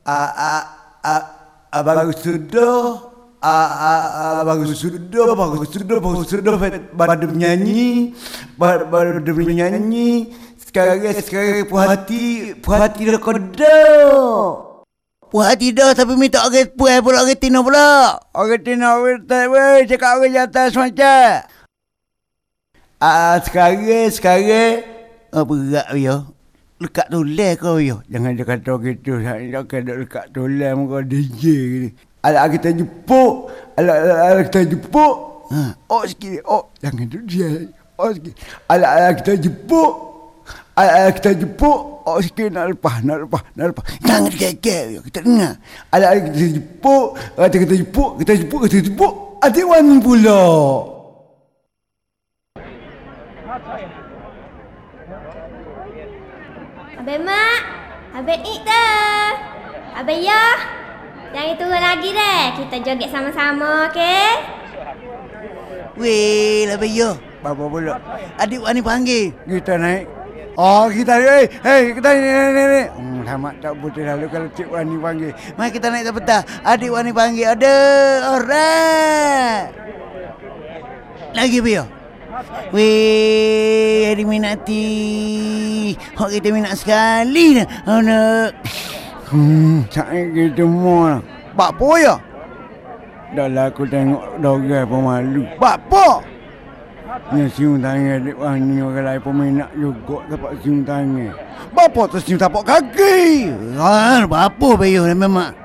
Bagus sudah. Bagus sudah pada menyanyi. Sekarang puas hati dah kodok. Puas hati dah tapi minta orang puas pula orang Tina pula. Orang Tina weh cakap orang atas macam. Sekarang Berat yo. Lekat tulis kau yo. Jangan dia kata gitu. Saya kena lekat tulis muka DJ ni. Alah kita jepuk. Alah kita jepuk. Oh sikit. Oh jangan tu dia. Oh sikit. Alah kita jepuk. Kita jepuk. Oh sikit nak lepas. Jangan kekek yo. Kita dengar. Alah kita jepuk. Kita jepuk. Adik wani pula. Abang Mak, Abang Ik dah. Abang Ya, jangan turun lagi deh. Kita joget sama-sama, okey? Weh, lah bayo. Bapa pula. Adik Wani panggil. Kita naik. Oh, kita naik. Kita naik. Selamat tak putih lalu kalau Cik Wani panggil. Mari kita naik ke petang. Adik Wani panggil. Ada orang. Lagi bayo. Weh, adik minati. Hak kita minat sekali dah. Anak. Cakap kita semua. Bapa ya? Dah lah aku tengok dogai pemalu. Bapa! Ni siung tangan adik Wani orang lain peminat juga dapat siung tangan. Bapa tu siung tapak kaki. Bapa bayo memang.